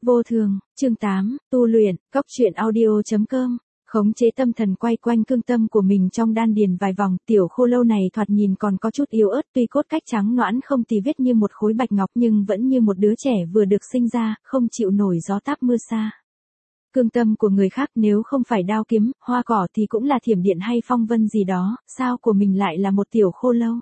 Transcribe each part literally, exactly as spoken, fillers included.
Vô thường, chương tám, tu luyện, cốc truyện audio.com, khống chế tâm thần quay quanh cương tâm của mình trong đan điền vài vòng, tiểu khô lâu này thoạt nhìn còn có chút yếu ớt, tuy cốt cách trắng nõn không tì vết như một khối bạch ngọc nhưng vẫn như một đứa trẻ vừa được sinh ra, không chịu nổi gió táp mưa sa. Cương tâm của người khác nếu không phải đao kiếm, hoa cỏ thì cũng là thiểm điện hay phong vân gì đó, sao của mình lại là một tiểu khô lâu?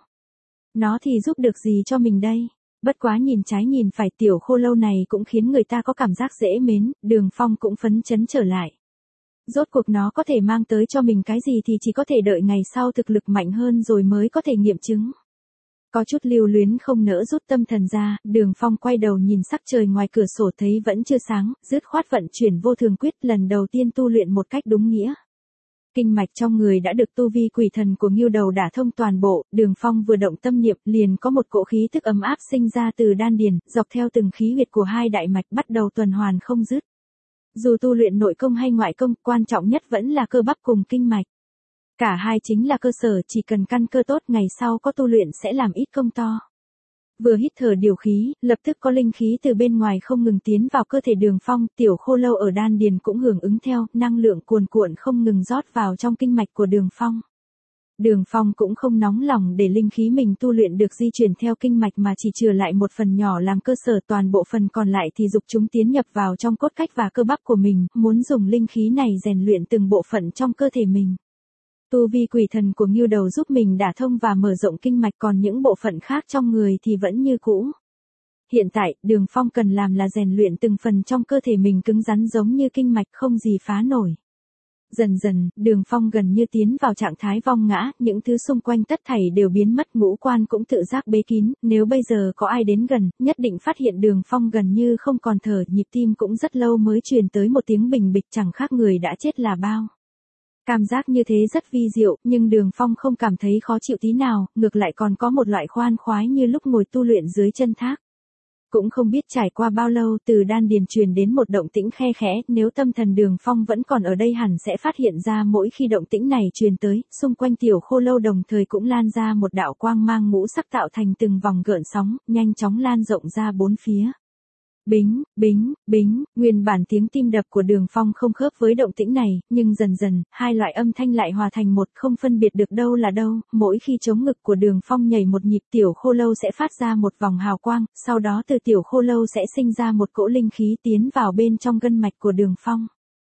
Nó thì giúp được gì cho mình đây? Bất quá nhìn trái nhìn phải tiểu khô lâu này cũng khiến người ta có cảm giác dễ mến, Đường Phong cũng phấn chấn trở lại. Rốt cuộc nó có thể mang tới cho mình cái gì thì chỉ có thể đợi ngày sau thực lực mạnh hơn rồi mới có thể nghiệm chứng. Có chút lưu luyến không nỡ rút tâm thần ra, Đường Phong quay đầu nhìn sắc trời ngoài cửa sổ thấy vẫn chưa sáng, dứt khoát vận chuyển vô thường quyết lần đầu tiên tu luyện một cách đúng nghĩa. Kinh mạch trong người đã được tu vi quỷ thần của Ngưu Đầu đả thông toàn bộ, Đường Phong vừa động tâm niệm liền có một cỗ khí tức ấm áp sinh ra từ đan điền, dọc theo từng khí huyệt của hai đại mạch bắt đầu tuần hoàn không dứt. Dù tu luyện nội công hay ngoại công, quan trọng nhất vẫn là cơ bắp cùng kinh mạch. Cả hai chính là cơ sở, chỉ cần căn cơ tốt ngày sau có tu luyện sẽ làm ít công to. Vừa hít thở điều khí, lập tức có linh khí từ bên ngoài không ngừng tiến vào cơ thể Đường Phong, tiểu khô lâu ở đan điền cũng hưởng ứng theo, năng lượng cuồn cuộn không ngừng rót vào trong kinh mạch của Đường Phong. Đường Phong cũng không nóng lòng để linh khí mình tu luyện được di chuyển theo kinh mạch mà chỉ chừa lại một phần nhỏ làm cơ sở, toàn bộ phần còn lại thì dục chúng tiến nhập vào trong cốt cách và cơ bắp của mình, muốn dùng linh khí này rèn luyện từng bộ phận trong cơ thể mình. Tu vi quỷ thần của Ngưu Đầu giúp mình đả thông và mở rộng kinh mạch, còn những bộ phận khác trong người thì vẫn như cũ. Hiện tại, Đường Phong cần làm là rèn luyện từng phần trong cơ thể mình cứng rắn giống như kinh mạch không gì phá nổi. Dần dần, Đường Phong gần như tiến vào trạng thái vong ngã, những thứ xung quanh tất thảy đều biến mất, ngũ quan cũng tự giác bế kín, nếu bây giờ có ai đến gần, nhất định phát hiện Đường Phong gần như không còn thở, nhịp tim cũng rất lâu mới truyền tới một tiếng bình bịch, chẳng khác người đã chết là bao. Cảm giác như thế rất vi diệu, nhưng Đường Phong không cảm thấy khó chịu tí nào, ngược lại còn có một loại khoan khoái như lúc ngồi tu luyện dưới chân thác. Cũng không biết trải qua bao lâu, từ đan điền truyền đến một động tĩnh khe khẽ, nếu tâm thần Đường Phong vẫn còn ở đây hẳn sẽ phát hiện ra mỗi khi động tĩnh này truyền tới, xung quanh tiểu khô lâu đồng thời cũng lan ra một đạo quang mang ngũ sắc tạo thành từng vòng gợn sóng, nhanh chóng lan rộng ra bốn phía. Bính, bính, bính, nguyên bản tiếng tim đập của Đường Phong không khớp với động tĩnh này, nhưng dần dần, hai loại âm thanh lại hòa thành một, không phân biệt được đâu là đâu, mỗi khi chống ngực của Đường Phong nhảy một nhịp tiểu khô lâu sẽ phát ra một vòng hào quang, sau đó từ tiểu khô lâu sẽ sinh ra một cỗ linh khí tiến vào bên trong gân mạch của Đường Phong.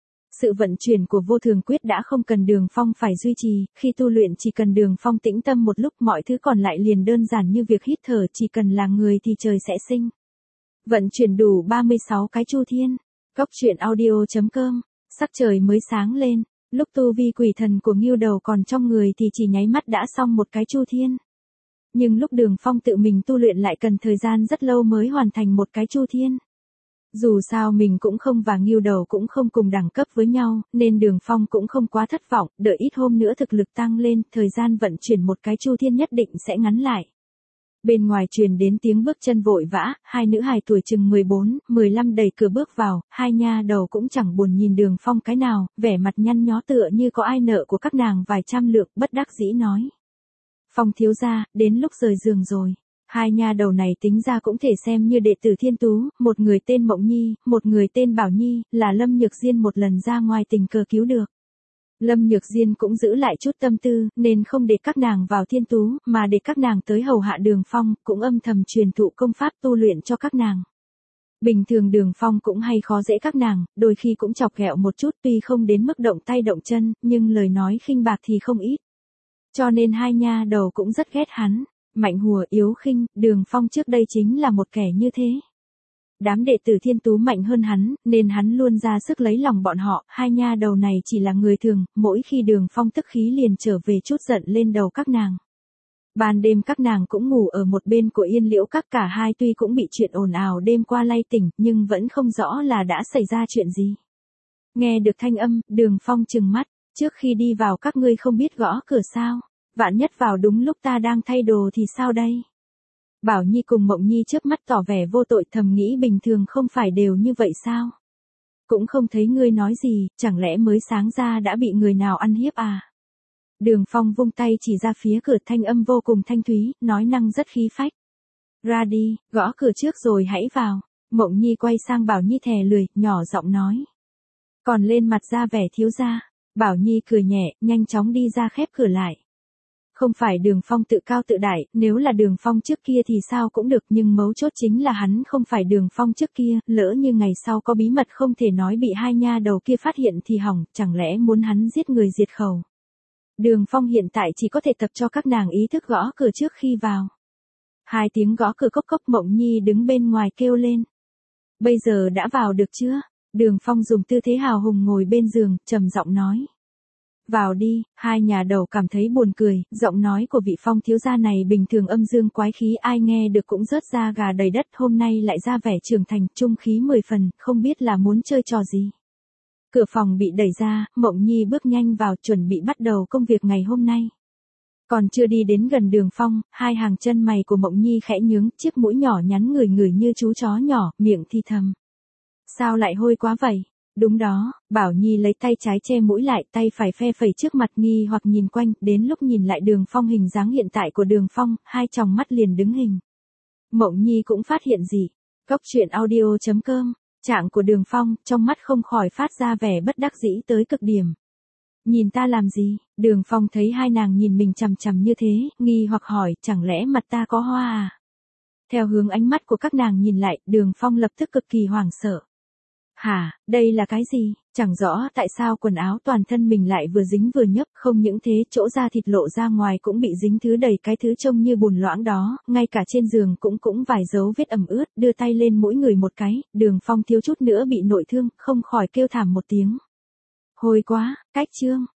Sự vận chuyển của vô thường quyết đã không cần Đường Phong phải duy trì, khi tu luyện chỉ cần Đường Phong tĩnh tâm một lúc mọi thứ còn lại liền đơn giản như việc hít thở, chỉ cần là người thì trời sẽ sinh. Vận chuyển đủ ba mươi sáu cái chu thiên. Cốc truyện audio.com, sắc trời mới sáng lên, lúc tu vi quỷ thần của Ngưu Đầu còn trong người thì chỉ nháy mắt đã xong một cái chu thiên. Nhưng lúc Đường Phong tự mình tu luyện lại cần thời gian rất lâu mới hoàn thành một cái chu thiên. Dù sao mình cũng không và Ngưu Đầu cũng không cùng đẳng cấp với nhau, nên Đường Phong cũng không quá thất vọng, đợi ít hôm nữa thực lực tăng lên, thời gian vận chuyển một cái chu thiên nhất định sẽ ngắn lại. Bên ngoài truyền đến tiếng bước chân vội vã, hai nữ hài tuổi chừng mười bốn, mười lăm đẩy cửa bước vào, hai nha đầu cũng chẳng buồn nhìn Đường Phong cái nào, vẻ mặt nhăn nhó tựa như có ai nợ của các nàng vài trăm lượng, bất đắc dĩ nói. Phong thiếu gia, đến lúc rời giường rồi. Hai nha đầu này tính ra cũng thể xem như đệ tử Thiên Tú, một người tên Mộng Nhi, một người tên Bảo Nhi, là Lâm Nhược Diên một lần ra ngoài tình cờ cứu được. Lâm Nhược Diên cũng giữ lại chút tâm tư, nên không để các nàng vào Thiên Tú, mà để các nàng tới hầu hạ Đường Phong, cũng âm thầm truyền thụ công pháp tu luyện cho các nàng. Bình thường Đường Phong cũng hay khó dễ các nàng, đôi khi cũng chọc ghẹo một chút, tuy không đến mức động tay động chân, nhưng lời nói khinh bạc thì không ít. Cho nên hai nha đầu cũng rất ghét hắn, mạnh hùa yếu khinh, Đường Phong trước đây chính là một kẻ như thế. Đám đệ tử Thiên Tú mạnh hơn hắn, nên hắn luôn ra sức lấy lòng bọn họ, hai nha đầu này chỉ là người thường, mỗi khi Đường Phong tức khí liền trở về chút giận lên đầu các nàng. Ban đêm các nàng cũng ngủ ở một bên của Yên Liễu Các, cả hai tuy cũng bị chuyện ồn ào đêm qua lay tỉnh, nhưng vẫn không rõ là đã xảy ra chuyện gì. Nghe được thanh âm, Đường Phong trừng mắt, trước khi đi vào các ngươi không biết gõ cửa sao, vạn nhất vào đúng lúc ta đang thay đồ thì sao đây? Bảo Nhi cùng Mộng Nhi chớp mắt tỏ vẻ vô tội, thầm nghĩ bình thường không phải đều như vậy sao? Cũng không thấy ngươi nói gì, chẳng lẽ mới sáng ra đã bị người nào ăn hiếp à? Đường Phong vung tay chỉ ra phía cửa, thanh âm vô cùng thanh thúy, nói năng rất khí phách. Ra đi, gõ cửa trước rồi hãy vào. Mộng Nhi quay sang Bảo Nhi thè lười, nhỏ giọng nói. Còn lên mặt ra vẻ thiếu gia. Bảo Nhi cười nhẹ, nhanh chóng đi ra khép cửa lại. Không phải Đường Phong tự cao tự đại, nếu là Đường Phong trước kia thì sao cũng được, nhưng mấu chốt chính là hắn không phải Đường Phong trước kia, lỡ như ngày sau có bí mật không thể nói bị hai nha đầu kia phát hiện thì hỏng, chẳng lẽ muốn hắn giết người diệt khẩu. Đường Phong hiện tại chỉ có thể tập cho các nàng ý thức gõ cửa trước khi vào. Hai tiếng gõ cửa cốc cốc. Mộng Nhi đứng bên ngoài kêu lên. Bây giờ đã vào được chưa? Đường Phong dùng tư thế hào hùng ngồi bên giường, trầm giọng nói. Vào đi. Hai nhà đầu cảm thấy buồn cười, giọng nói của vị Phong thiếu gia này bình thường âm dương quái khí, ai nghe được cũng rớt da gà đầy đất, hôm nay lại ra vẻ trưởng thành, trung khí mười phần, không biết là muốn chơi trò gì. Cửa phòng bị đẩy ra, Mộng Nhi bước nhanh vào, chuẩn bị bắt đầu công việc ngày hôm nay. Còn chưa đi đến gần Đường Phong, hai hàng chân mày của Mộng Nhi khẽ nhướng, chiếc mũi nhỏ nhắn ngửi ngửi như chú chó nhỏ, miệng thì thầm. Sao lại hôi quá vậy? Đúng đó. Bảo Nhi lấy tay trái che mũi lại, tay phải phe phẩy trước mặt, nghi hoặc nhìn quanh, đến lúc nhìn lại Đường Phong hình dáng hiện tại của Đường Phong, hai tròng mắt liền đứng hình. Mộng Nhi cũng phát hiện gì? Cốc truyện audio chấm com. Trạng của Đường Phong, trong mắt không khỏi phát ra vẻ bất đắc dĩ tới cực điểm. Nhìn ta làm gì? Đường Phong thấy hai nàng nhìn mình chằm chằm như thế, nghi hoặc hỏi, chẳng lẽ mặt ta có hoa à? Theo hướng ánh mắt của các nàng nhìn lại, Đường Phong lập tức cực kỳ hoảng sợ. Hả, đây là cái gì? Chẳng rõ tại sao quần áo toàn thân mình lại vừa dính vừa nhấp, không những thế chỗ da thịt lộ ra ngoài cũng bị dính thứ đầy cái thứ trông như bùn loãng đó, ngay cả trên giường cũng cũng vài dấu vết ẩm ướt, đưa tay lên mỗi người một cái, Đường Phong thiếu chút nữa bị nội thương, không khỏi kêu thảm một tiếng. Hôi quá, cách chương.